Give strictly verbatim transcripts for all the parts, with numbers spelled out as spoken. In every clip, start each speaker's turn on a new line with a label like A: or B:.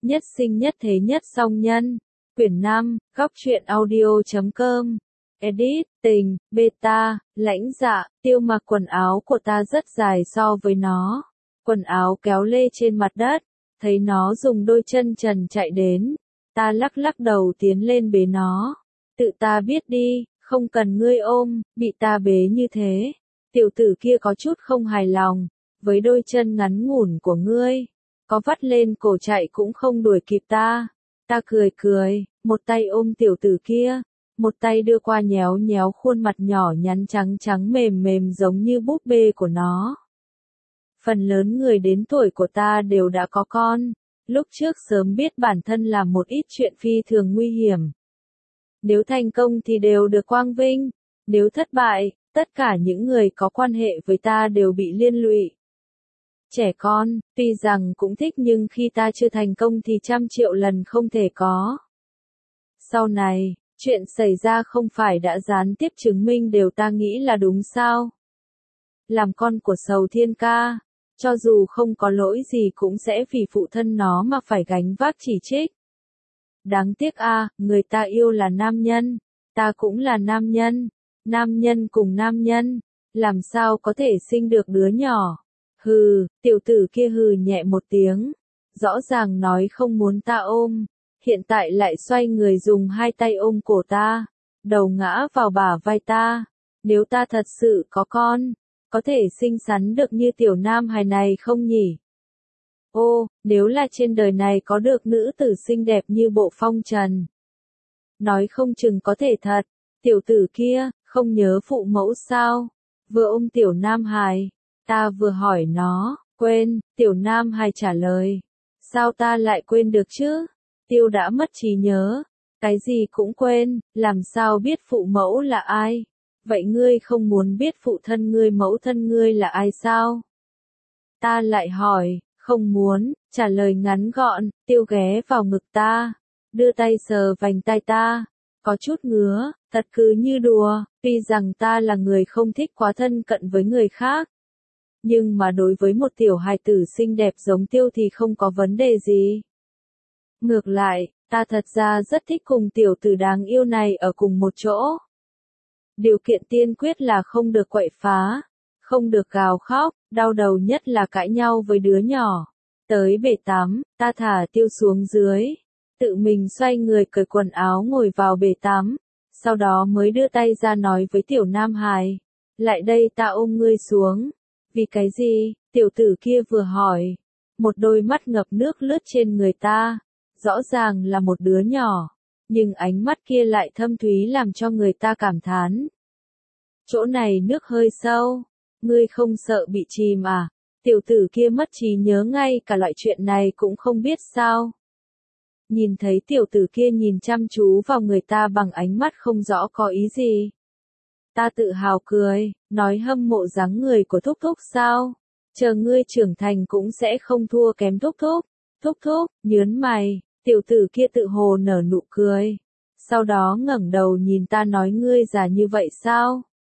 A: Nhất sinh nhất thế nhất song nhân. Quyển năm, góc truyện audio chấm com. Edit, tình, beta, lãnh dạ, Tiêu mặc quần áo của ta rất dài so với nó. Quần áo kéo lê trên mặt đất, thấy nó dùng đôi chân trần chạy đến. Ta lắc lắc đầu tiến lên bế nó. Tự ta biết đi, không cần ngươi ôm, bị ta bế như thế. Tiểu tử kia có chút không hài lòng, với đôi chân ngắn ngủn của ngươi. Có vắt lên cổ chạy cũng không đuổi kịp ta. Ta cười cười, một tay ôm tiểu tử kia, một tay đưa qua nhéo nhéo khuôn mặt nhỏ nhắn trắng trắng mềm mềm giống như búp bê của nó. Phần lớn người đến tuổi của ta đều đã có con, lúc trước sớm biết bản thân làm một ít chuyện phi thường nguy hiểm. Nếu thành công thì đều được quang vinh, nếu thất bại, tất cả những người có quan hệ với ta đều bị liên lụy. Trẻ con, tuy rằng cũng thích nhưng khi ta chưa thành công thì trăm triệu lần không thể có. Sau này, chuyện xảy ra không phải đã gián tiếp chứng minh đều ta nghĩ là đúng sao? Làm con của Sầu Thiên Ca, cho dù không có lỗi gì cũng sẽ vì phụ thân nó mà phải gánh vác chỉ trích. Đáng tiếc a, à, người ta yêu là nam nhân, ta cũng là nam nhân, nam nhân cùng nam nhân, làm sao có thể sinh được đứa nhỏ? Hừ, tiểu tử kia hừ nhẹ một tiếng, rõ ràng nói không muốn ta ôm, hiện tại lại xoay người dùng hai tay ôm cổ ta, đầu ngã vào bả vai ta. Nếu ta thật sự có con, có thể xinh xắn được như tiểu nam hài này không nhỉ? Ô, nếu là trên đời này có được nữ tử xinh đẹp như Bộ Phong Trần, nói không chừng có thể thật. Tiểu tử kia, không nhớ phụ mẫu sao? Vừa ôm tiểu nam hài, ta vừa hỏi nó, quên, tiểu nam hài trả lời. Sao ta lại quên được chứ? Tiêu đã mất trí nhớ, cái gì cũng quên, làm sao biết phụ mẫu là ai? Vậy ngươi không muốn biết phụ thân ngươi mẫu thân ngươi là ai sao? Ta lại hỏi, không muốn, trả lời ngắn gọn. Tiêu ghé vào ngực ta, đưa tay sờ vành tai ta, có chút ngứa, thật cứ như đùa, tuy rằng ta là người không thích quá thân cận với người khác. Nhưng mà đối với một tiểu hài tử xinh đẹp giống Tiêu thì không có vấn đề gì. Ngược lại, ta thật ra rất thích cùng tiểu tử đáng yêu này ở cùng một chỗ. Điều kiện tiên quyết là không được quậy phá, không được gào khóc, đau đầu nhất là cãi nhau với đứa nhỏ. Tới bể tắm, ta thả Tiêu xuống dưới, tự mình xoay người cởi quần áo ngồi vào bể tắm, sau đó mới đưa tay ra nói với tiểu nam hài, lại đây ta ôm ngươi xuống. Vì cái gì? Tiểu tử kia vừa hỏi, một đôi mắt ngập nước lướt trên người ta, rõ ràng là một đứa nhỏ, nhưng ánh mắt kia lại thâm thúy làm cho người ta cảm thán. Chỗ này nước hơi sâu, ngươi không sợ bị chìm à? Tiểu tử kia mất trí nhớ ngay cả loại chuyện này cũng không biết sao. Nhìn thấy tiểu tử kia nhìn chăm chú vào người ta bằng ánh mắt không rõ có ý gì. Ta tự hào cười, nói hâm mộ dáng người của Thúc Thúc sao? Chờ ngươi trưởng thành cũng sẽ không thua kém Thúc Thúc. Thúc Thúc, nhớn mày, tiểu tử kia tự hồ nở nụ cười. Sau đó ngẩng đầu nhìn ta nói ngươi già như vậy sao?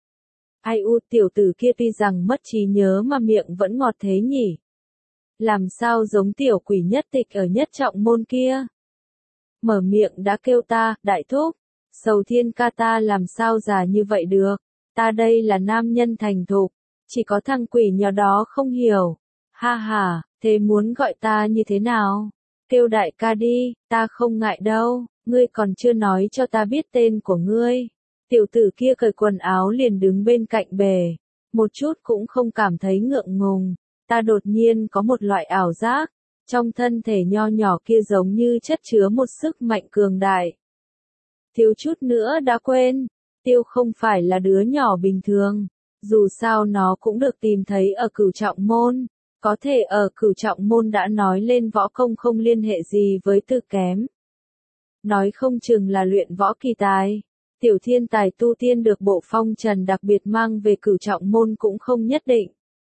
A: Ai u, tiểu tử kia tuy rằng mất trí nhớ mà miệng vẫn ngọt thế nhỉ? Làm sao giống tiểu quỷ nhất tịch ở Nhất Trọng Môn kia? Mở miệng đã kêu ta, đại thúc. Sầu Thiên Ca ta làm sao già như vậy được? Ta đây là nam nhân thành thục, chỉ có thằng quỷ nhỏ đó không hiểu. Ha ha, thế muốn gọi ta như thế nào? Kêu đại ca đi, ta không ngại đâu, ngươi còn chưa nói cho ta biết tên của ngươi. Tiểu tử kia cởi quần áo liền đứng bên cạnh bể, một chút cũng không cảm thấy ngượng ngùng. Ta đột nhiên có một loại ảo giác, trong thân thể nho nhỏ kia giống như chất chứa một sức mạnh cường đại. Thiếu chút nữa đã quên, Tiêu không phải là đứa nhỏ bình thường, dù sao nó cũng được tìm thấy ở Cửu Trọng Môn, có thể ở Cửu Trọng Môn đã nói lên võ công không liên hệ gì với Từ kém. Nói không chừng là luyện võ kỳ tài, tiểu thiên tài tu tiên được Bộ Phong Trần đặc biệt mang về Cửu Trọng Môn cũng không nhất định.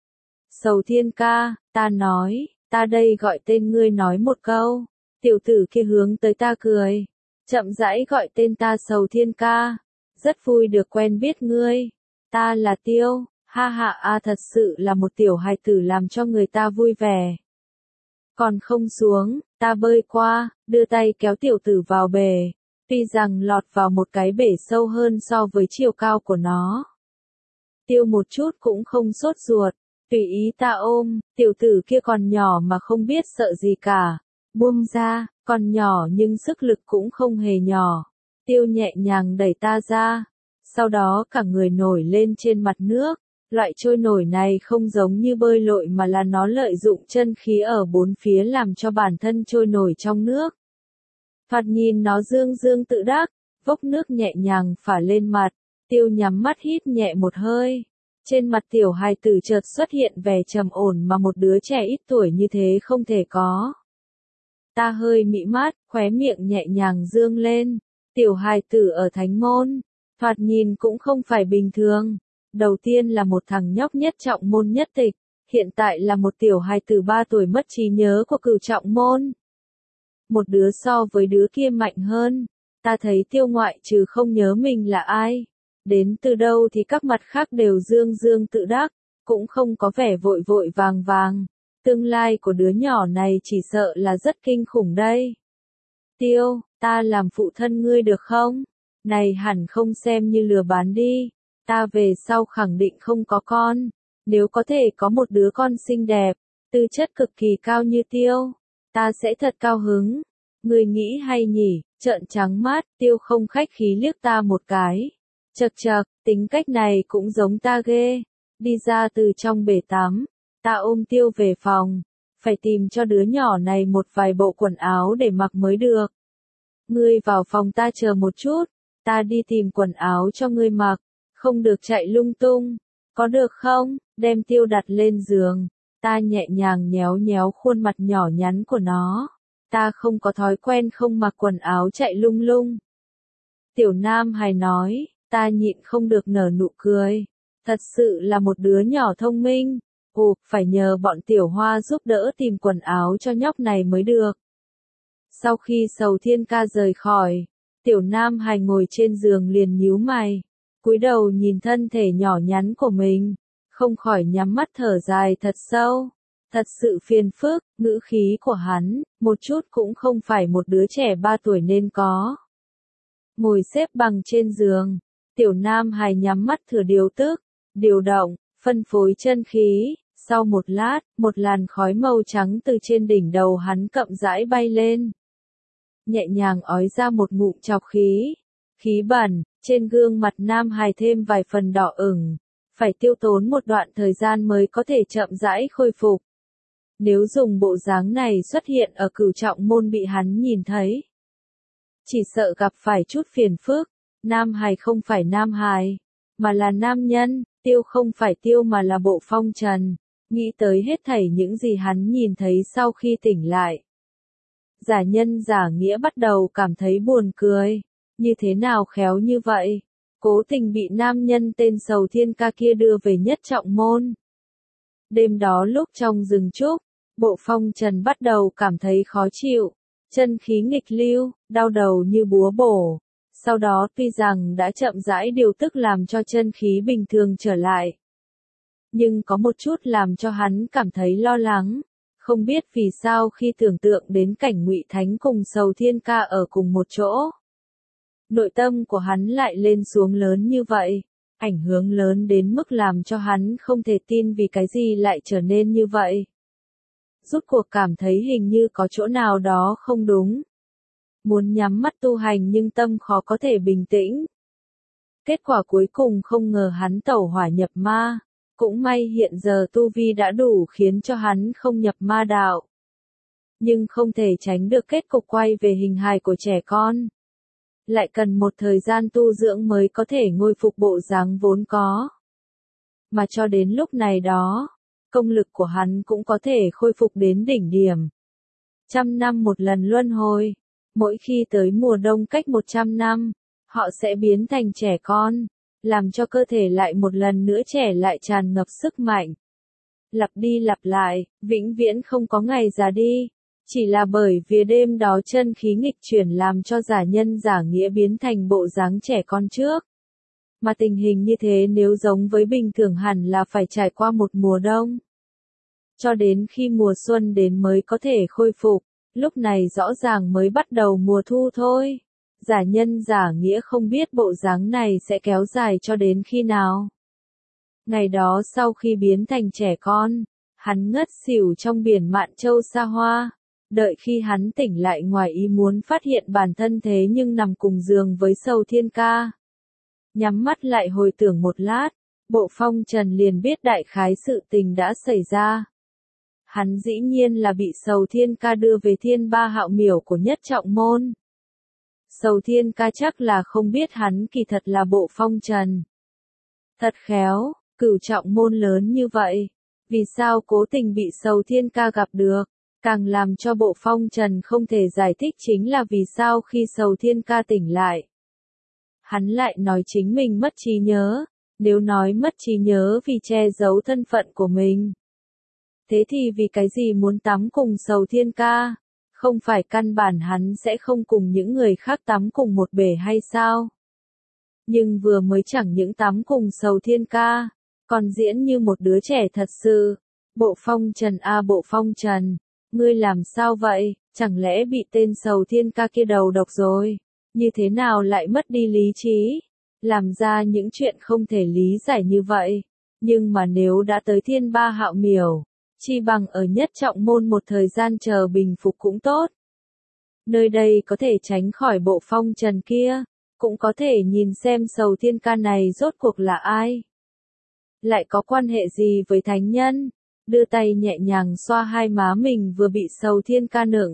A: Sầu Thiên Ca, ta nói, ta đây gọi tên ngươi nói một câu. Tiểu tử kia hướng tới ta cười, chậm rãi gọi tên ta Sầu Thiên Ca, rất vui được quen biết ngươi. Ta là Tiêu, ha ha a, thật sự là một tiểu hài tử làm cho người ta vui vẻ. Còn không xuống, Ta bơi qua, đưa tay kéo tiểu tử vào bể, tuy rằng lọt vào một cái bể sâu hơn so với chiều cao của nó. Tiêu một chút cũng không sốt ruột, tùy ý ta ôm, tiểu tử kia còn nhỏ mà không biết sợ gì cả. Buông ra, còn nhỏ nhưng sức lực cũng không hề nhỏ. Tiêu nhẹ nhàng đẩy ta ra, sau đó cả người nổi lên trên mặt nước. Loại trôi nổi này không giống như bơi lội mà là nó lợi dụng chân khí ở bốn phía làm cho bản thân trôi nổi trong nước. Thoạt nhìn nó dương dương tự đắc, vốc nước nhẹ nhàng phả lên mặt, Tiêu nhắm mắt hít nhẹ một hơi. Trên mặt tiểu hài tử chợt xuất hiện vẻ trầm ổn mà một đứa trẻ ít tuổi như thế không thể có. Ta hơi mị mắt, khóe miệng nhẹ nhàng dương lên. Tiểu hài tử ở thánh môn, thoạt nhìn cũng không phải bình thường. Đầu tiên là một thằng nhóc nhất trọng môn nhất tịch, hiện tại là một tiểu hài tử ba tuổi mất trí nhớ của cửu trọng môn. Một đứa so với đứa kia mạnh hơn, ta thấy Tiêu ngoại trừ không nhớ mình là ai, đến từ đâu thì các mặt khác đều dương dương tự đắc, cũng không có vẻ vội vội vàng vàng. Tương lai của đứa nhỏ này chỉ sợ là rất kinh khủng đây. Tiêu, ta làm phụ thân ngươi được không? Này hẳn không xem như lừa bán đi. Ta về sau khẳng định không có con. Nếu có thể có một đứa con xinh đẹp, tư chất cực kỳ cao như Tiêu, ta sẽ thật cao hứng. Ngươi nghĩ hay nhỉ? Trợn trắng mắt, Tiêu không khách khí liếc ta một cái. Chậc chậc, tính cách này cũng giống ta ghê. Đi ra từ trong bể tắm, ta ôm Tiêu về phòng. Phải tìm cho đứa nhỏ này một vài bộ quần áo để mặc mới được. Ngươi vào phòng ta chờ một chút, ta đi tìm quần áo cho ngươi mặc. Không được chạy lung tung, có được không? Đem Tiêu đặt lên giường, ta nhẹ nhàng nhéo nhéo khuôn mặt nhỏ nhắn của nó. Ta không có thói quen không mặc quần áo chạy lung lung. Tiểu Nam Hải nói, ta nhịn không được nở nụ cười. Thật sự là một đứa nhỏ thông minh. Ồ, phải nhờ bọn Tiểu Hoa giúp đỡ tìm quần áo cho nhóc này mới được. Sau khi Sầu Thiên Ca rời khỏi, Tiểu Nam Hải ngồi trên giường liền nhíu mày. Cúi đầu nhìn thân thể nhỏ nhắn của mình, không khỏi nhắm mắt thở dài thật sâu. Thật sự phiền phức, ngữ khí của hắn, một chút cũng không phải một đứa trẻ ba tuổi nên có. Ngồi xếp bằng trên giường, Tiểu Nam Hải nhắm mắt thử điều tức, điều động, phân phối chân khí. Sau một lát, một làn khói màu trắng từ trên đỉnh đầu hắn chậm rãi bay lên. Nhẹ nhàng ói ra một ngụm trọc khí. Khí bẩn, trên gương mặt Nam Hải thêm vài phần đỏ ửng, phải tiêu tốn một đoạn thời gian mới có thể chậm rãi khôi phục. Nếu dùng bộ dáng này xuất hiện ở cửu trọng môn bị hắn nhìn thấy, chỉ sợ gặp phải chút phiền phức. Nam Hải không phải Nam Hải, mà là nam nhân, Tiêu không phải Tiêu mà là Bộ Phong Trần. Nghĩ tới hết thảy những gì hắn nhìn thấy sau khi tỉnh lại. Giả nhân giả nghĩa bắt đầu cảm thấy buồn cười. Như thế nào khéo như vậy? Cố tình bị nam nhân tên Sầu Thiên Ca kia đưa về nhất trọng môn. Đêm đó lúc trong rừng trúc, Bộ Phong Trần bắt đầu cảm thấy khó chịu. Chân khí nghịch lưu, đau đầu như búa bổ. Sau đó tuy rằng đã chậm rãi điều tức làm cho chân khí bình thường trở lại. Nhưng có một chút làm cho hắn cảm thấy lo lắng. Không biết vì sao khi tưởng tượng đến cảnh Ngụy Thánh cùng Sầu Thiên Ca ở cùng một chỗ. Nội tâm của hắn lại lên xuống lớn như vậy, ảnh hưởng lớn đến mức làm cho hắn không thể tin vì cái gì lại trở nên như vậy. Rốt cuộc cảm thấy hình như có chỗ nào đó không đúng. Muốn nhắm mắt tu hành nhưng tâm khó có thể bình tĩnh. Kết quả cuối cùng không ngờ hắn tẩu hỏa nhập ma, cũng may hiện giờ tu vi đã đủ khiến cho hắn không nhập ma đạo. Nhưng không thể tránh được kết cục quay về hình hài của trẻ con. Lại cần một thời gian tu dưỡng mới có thể ngôi phục bộ dáng vốn có. Mà cho đến lúc này đó, công lực của hắn cũng có thể khôi phục đến đỉnh điểm. Trăm năm một lần luân hồi, mỗi khi tới mùa đông cách một trăm năm, họ sẽ biến thành trẻ con, làm cho cơ thể lại một lần nữa trẻ lại tràn ngập sức mạnh. Lặp đi lặp lại, vĩnh viễn không có ngày già đi. Chỉ là bởi vì đêm đó chân khí nghịch chuyển làm cho giả nhân giả nghĩa biến thành bộ dáng trẻ con trước. Mà tình hình như thế nếu giống với bình thường hẳn là phải trải qua một mùa đông. Cho đến khi mùa xuân đến mới có thể khôi phục, lúc này rõ ràng mới bắt đầu mùa thu thôi. Giả nhân giả nghĩa không biết bộ dáng này sẽ kéo dài cho đến khi nào. Ngày đó sau khi biến thành trẻ con, hắn ngất xỉu trong biển Mạn Châu xa hoa. Đợi khi hắn tỉnh lại ngoài ý muốn phát hiện bản thân thế nhưng nằm cùng giường với Sầu Thiên Ca. Nhắm mắt lại hồi tưởng một lát, Bộ Phong Trần liền biết đại khái sự tình đã xảy ra. Hắn dĩ nhiên là bị Sầu Thiên Ca đưa về Thiên Ba Hạo Miểu của Nhất Trọng Môn. Sầu Thiên Ca chắc là không biết hắn kỳ thật là Bộ Phong Trần. Thật khéo, Cửu Trọng Môn lớn như vậy, vì sao cố tình bị Sầu Thiên Ca gặp được? Càng làm cho Bộ Phong Trần không thể giải thích chính là vì sao khi Sầu Thiên Ca tỉnh lại, hắn lại nói chính mình mất trí nhớ. Nếu nói mất trí nhớ vì che giấu thân phận của mình, thế thì vì cái gì muốn tắm cùng Sầu Thiên Ca? Không phải căn bản hắn sẽ không cùng những người khác tắm cùng một bể hay sao? Nhưng vừa mới chẳng những tắm cùng Sầu Thiên Ca, còn diễn như một đứa trẻ thật sự. Bộ Phong Trần a Bộ Phong Trần, ngươi làm sao vậy? Chẳng lẽ bị tên Sầu Thiên Ca kia đầu độc rồi? Như thế nào lại mất đi lý trí? Làm ra những chuyện không thể lý giải như vậy. Nhưng mà nếu đã tới Thiên Ba Hạo Miểu, chi bằng ở Nhất Trọng Môn một thời gian chờ bình phục cũng tốt. Nơi đây có thể tránh khỏi Bộ Phong Trần kia, cũng có thể nhìn xem Sầu Thiên Ca này rốt cuộc là ai. Lại có quan hệ gì với thánh nhân? Đưa tay nhẹ nhàng xoa hai má mình vừa bị Sầu Thiên Ca nựng.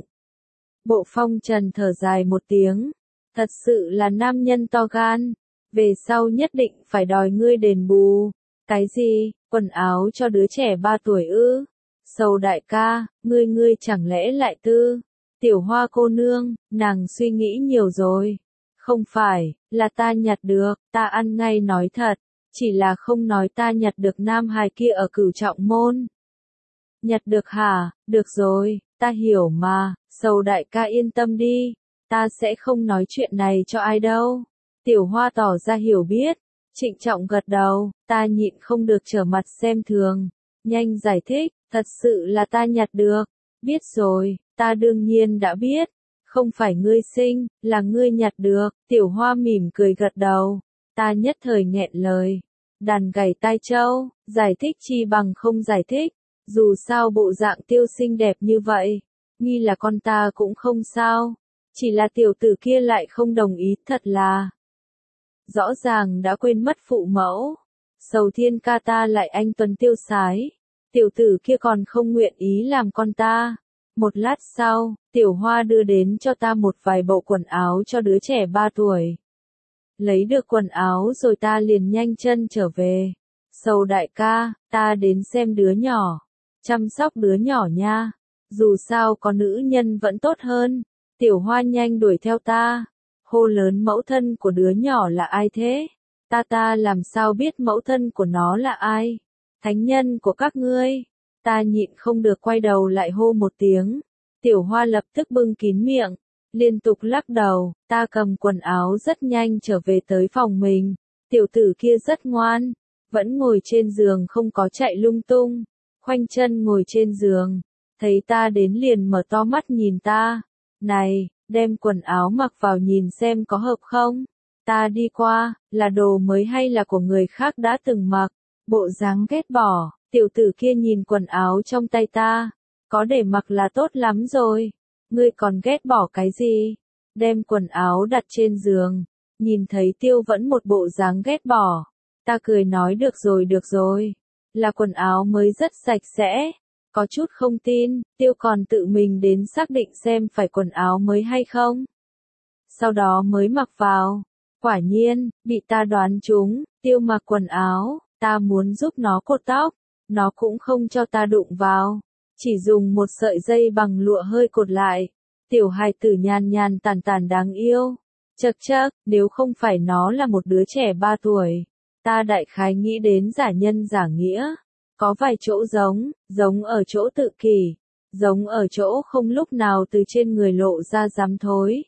A: Bộ Phong Trần thở dài một tiếng, thật sự là nam nhân to gan, về sau nhất định phải đòi ngươi đền bù. Cái gì, quần áo cho đứa trẻ ba tuổi ư? Sầu đại ca, ngươi ngươi chẳng lẽ lại tư? Tiểu Hoa cô nương, nàng suy nghĩ nhiều rồi. Không phải, là ta nhặt được, ta ăn ngay nói thật, chỉ là không nói ta nhặt được nam hài kia ở Cửu Trọng Môn. Nhặt được hả? Được rồi, ta hiểu mà, Sầu đại ca yên tâm đi, ta sẽ không nói chuyện này cho ai đâu. Tiểu Hoa tỏ ra hiểu biết, trịnh trọng gật đầu, ta nhịn không được trở mặt xem thường, nhanh giải thích, thật sự là ta nhặt được. Biết rồi, ta đương nhiên đã biết, không phải ngươi sinh, là ngươi nhặt được. Tiểu Hoa mỉm cười gật đầu, ta nhất thời nghẹn lời. Đàn gảy tai trâu, giải thích chi bằng không giải thích, dù sao bộ dạng Tiêu xinh đẹp như vậy, nghi là con ta cũng không sao, chỉ là tiểu tử kia lại không đồng ý, thật là rõ ràng đã quên mất phụ mẫu. Sầu Thiên Ca ta lại anh tuấn tiêu sái, tiểu tử kia còn không nguyện ý làm con ta. Một lát sau, Tiểu Hoa đưa đến cho ta một vài bộ quần áo cho đứa trẻ ba tuổi. Lấy được quần áo rồi ta liền nhanh chân trở về. Sầu đại ca, ta đến xem đứa nhỏ, chăm sóc đứa nhỏ nha, dù sao có nữ nhân vẫn tốt hơn. Tiểu Hoa nhanh đuổi theo ta, hô lớn mẫu thân của đứa nhỏ là ai thế? Ta ta làm sao biết mẫu thân của nó là ai? Thánh nhân của các ngươi. Ta nhịn không được quay đầu lại hô một tiếng. Tiểu Hoa lập tức bưng kín miệng, liên tục lắc đầu. Ta cầm quần áo rất nhanh trở về tới phòng mình. Tiểu tử kia rất ngoan, vẫn ngồi trên giường không có chạy lung tung, khoanh chân ngồi trên giường. Thấy ta đến liền mở to mắt nhìn ta. Này, đem quần áo mặc vào nhìn xem có hợp không? Ta đi qua, là đồ mới hay là của người khác đã từng mặc? Bộ dáng ghét bỏ, tiểu tử kia nhìn quần áo trong tay ta, có để mặc là tốt lắm rồi. Ngươi còn ghét bỏ cái gì? Đem quần áo đặt trên giường, nhìn thấy Tiêu vẫn một bộ dáng ghét bỏ. Ta cười nói được rồi được rồi, là quần áo mới rất sạch sẽ. Có chút không tin, Tiêu còn tự mình đến xác định xem phải quần áo mới hay không. Sau đó mới mặc vào. Quả nhiên, bị ta đoán trúng, Tiêu mặc quần áo, ta muốn giúp nó cột tóc, nó cũng không cho ta đụng vào, chỉ dùng một sợi dây bằng lụa hơi cột lại. Tiểu hài tử nhàn nhàn tàn tàn đáng yêu. Chậc chậc, nếu không phải nó là một đứa trẻ ba tuổi, ta đại khái nghĩ đến giả nhân giả nghĩa. Có vài chỗ giống, giống ở chỗ tự kỷ, giống ở chỗ không lúc nào từ trên người lộ ra dám thối.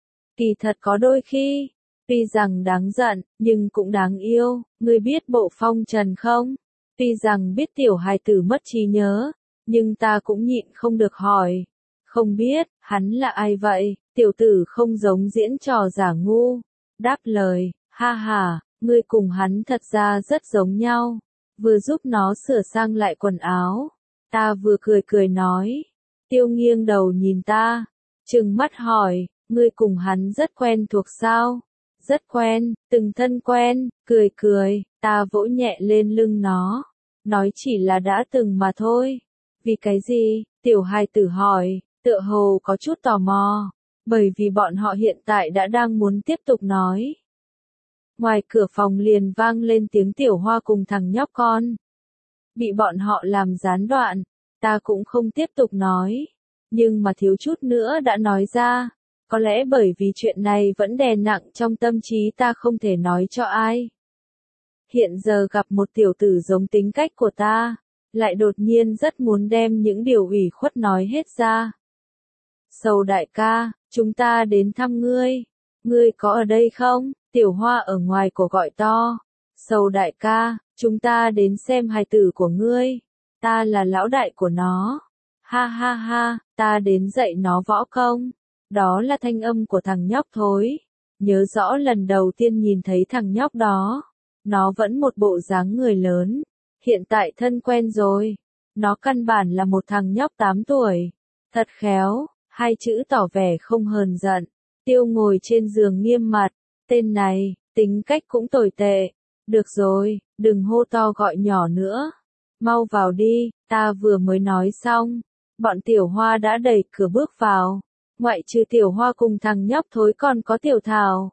A: Kỳ thật có đôi khi, tuy rằng đáng giận, nhưng cũng đáng yêu. Ngươi biết Bộ Phong Trần không? Tuy rằng biết tiểu hài tử mất trí nhớ, nhưng ta cũng nhịn không được hỏi. Không biết, hắn là ai vậy? Tiểu tử không giống diễn trò giả ngu. Đáp lời, ha ha, ngươi cùng hắn thật ra rất giống nhau. Vừa giúp nó sửa sang lại quần áo. Ta vừa cười cười nói. Tiêu nghiêng đầu nhìn ta. Trừng mắt hỏi, ngươi cùng hắn rất quen thuộc sao? Rất quen, từng thân quen, cười cười, ta vỗ nhẹ lên lưng nó. Nói chỉ là đã từng mà thôi. Vì cái gì? Tiểu hài tử hỏi, tựa hồ có chút tò mò. Bởi vì bọn họ hiện tại đã đang muốn tiếp tục nói. Ngoài cửa phòng liền vang lên tiếng Tiểu Hoa cùng thằng nhóc con. Bị bọn họ làm gián đoạn, ta cũng không tiếp tục nói. Nhưng mà thiếu chút nữa đã nói ra. Có lẽ bởi vì chuyện này vẫn đè nặng trong tâm trí ta không thể nói cho ai. Hiện giờ gặp một tiểu tử giống tính cách của ta, lại đột nhiên rất muốn đem những điều ủy khuất nói hết ra. Sầu đại ca, chúng ta đến thăm ngươi. Ngươi có ở đây không? Tiểu Hoa ở ngoài cổ gọi to. Sầu đại ca, chúng ta đến xem hài tử của ngươi. Ta là lão đại của nó. Ha ha ha, ta đến dạy nó võ công. Đó là thanh âm của thằng nhóc Thối. Nhớ rõ lần đầu tiên nhìn thấy thằng nhóc đó. Nó vẫn một bộ dáng người lớn. Hiện tại thân quen rồi. Nó căn bản là một thằng nhóc tám tuổi. Thật khéo, hai chữ tỏ vẻ không hờn giận. Tiêu ngồi trên giường nghiêm mặt. Tên này, tính cách cũng tồi tệ. Được rồi, đừng hô to gọi nhỏ nữa. Mau vào đi, ta vừa mới nói xong. Bọn Tiểu Hoa đã đẩy cửa bước vào. Ngoại trừ Tiểu Hoa cùng thằng nhóc Thối còn có Tiểu Thảo.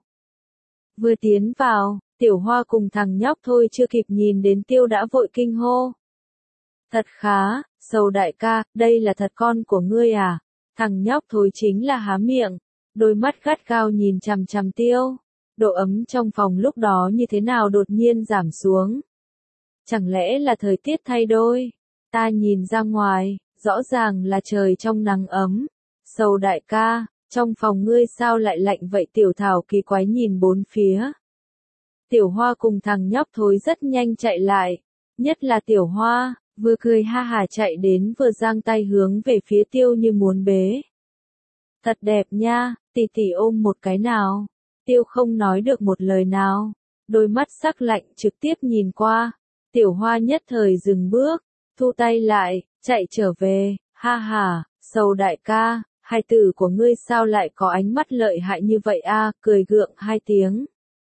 A: Vừa tiến vào, Tiểu Hoa cùng thằng nhóc Thôi chưa kịp nhìn đến Tiêu đã vội kinh hô. Thật khá, Sầu đại ca, đây là thật con của ngươi à? Thằng nhóc Thối chính là há miệng, đôi mắt gắt gao nhìn chằm chằm Tiêu. Độ ấm trong phòng lúc đó như thế nào đột nhiên giảm xuống. Chẳng lẽ là thời tiết thay đổi? Ta nhìn ra ngoài, rõ ràng là trời trong nắng ấm. Sầu đại ca, trong phòng ngươi sao lại lạnh vậy? Tiểu Thảo kỳ quái nhìn bốn phía. Tiểu Hoa cùng thằng nhóc Thối rất nhanh chạy lại. Nhất là Tiểu Hoa, vừa cười ha hả chạy đến vừa giang tay hướng về phía Tiêu như muốn bế. Thật đẹp nha, tỷ tỷ ôm một cái nào. Tiêu không nói được một lời nào. Đôi mắt sắc lạnh trực tiếp nhìn qua. Tiểu Hoa nhất thời dừng bước, thu tay lại, chạy trở về. Ha ha, Sầu đại ca, hài tử của ngươi sao lại có ánh mắt lợi hại như vậy a? Cười gượng hai tiếng.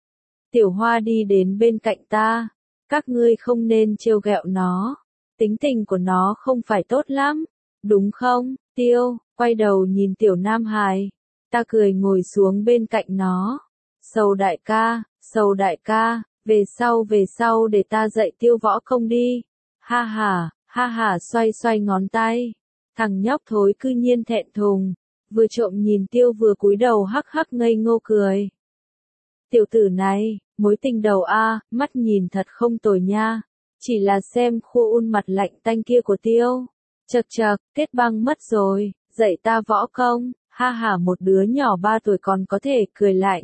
A: Tiểu Hoa đi đến bên cạnh ta. Các ngươi không nên trêu ghẹo nó. Tính tình của nó không phải tốt lắm. Đúng không, Tiêu? Quay đầu nhìn Tiểu Nam Hài. Ta cười ngồi xuống bên cạnh nó. Sầu đại ca, Sầu đại ca, về sau về sau để ta dạy Tiêu võ công đi. Ha ha, ha ha xoay xoay ngón tay. Thằng nhóc Thối cư nhiên thẹn thùng. Vừa trộm nhìn Tiêu vừa cúi đầu hắc hắc ngây ngô cười. Tiểu tử này, mối tình đầu a, mắt nhìn thật không tồi nha. Chỉ là xem khu un mặt lạnh tanh kia của Tiêu. Chật chật, kết băng mất rồi, dạy ta võ công. Ha ha, một đứa nhỏ ba tuổi còn có thể cười lạnh.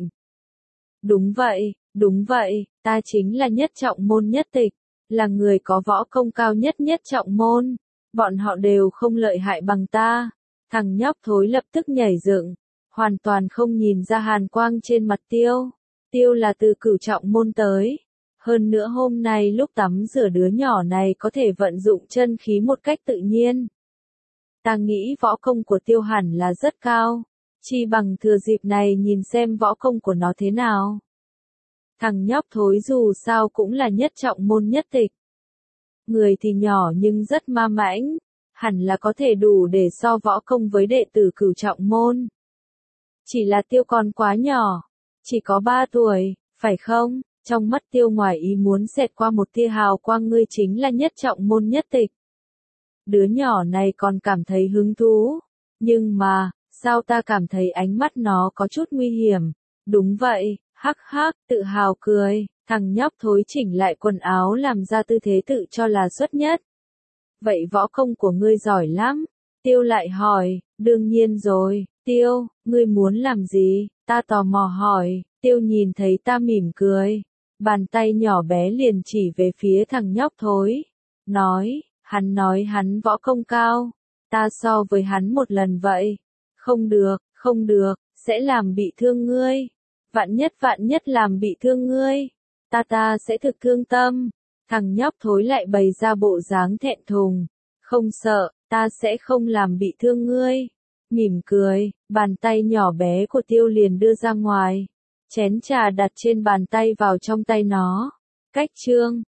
A: Đúng vậy, đúng vậy, ta chính là nhất trọng môn nhất tịch, là người có võ công cao nhất nhất trọng môn. Bọn họ đều không lợi hại bằng ta. Thằng nhóc Thối lập tức nhảy dựng, hoàn toàn không nhìn ra hàn quang trên mặt Tiêu. Tiêu là từ cửu trọng môn tới. Hơn nữa hôm nay lúc tắm rửa đứa nhỏ này có thể vận dụng chân khí một cách tự nhiên. Ta nghĩ võ công của Tiêu hẳn là rất cao. Chi bằng thừa dịp này nhìn xem võ công của nó thế nào. Thằng nhóc Thối dù sao cũng là nhất trọng môn nhất tịch. Người thì nhỏ nhưng rất ma mãnh. Hẳn là có thể đủ để so võ công với đệ tử cửu trọng môn. Chỉ là Tiêu còn quá nhỏ. Chỉ có ba tuổi, phải không? Trong mắt Tiêu ngoài ý muốn xẹt qua một tia hào quang, ngươi chính là nhất trọng môn nhất tịch. Đứa nhỏ này còn cảm thấy hứng thú. Nhưng mà, sao ta cảm thấy ánh mắt nó có chút nguy hiểm? Đúng vậy, hắc hắc, tự hào cười. Thằng nhóc Thối chỉnh lại quần áo làm ra tư thế tự cho là xuất nhất. Vậy võ công của ngươi giỏi lắm. Tiêu lại hỏi, đương nhiên rồi. Tiêu, ngươi muốn làm gì? Ta tò mò hỏi. Tiêu nhìn thấy ta mỉm cười. Bàn tay nhỏ bé liền chỉ về phía thằng nhóc Thối. Nói, hắn nói hắn võ công cao. Ta so với hắn một lần vậy. Không được, không được, sẽ làm bị thương ngươi. Vạn nhất vạn nhất làm bị thương ngươi. Ta ta sẽ thực thương tâm. Thằng nhóc thối lại bày ra bộ dáng thẹn thùng. Không sợ, ta sẽ không làm bị thương ngươi. Mỉm cười, bàn tay nhỏ bé của Tiêu liền đưa ra ngoài. Chén trà đặt trên bàn tay vào trong tay nó. Cách chương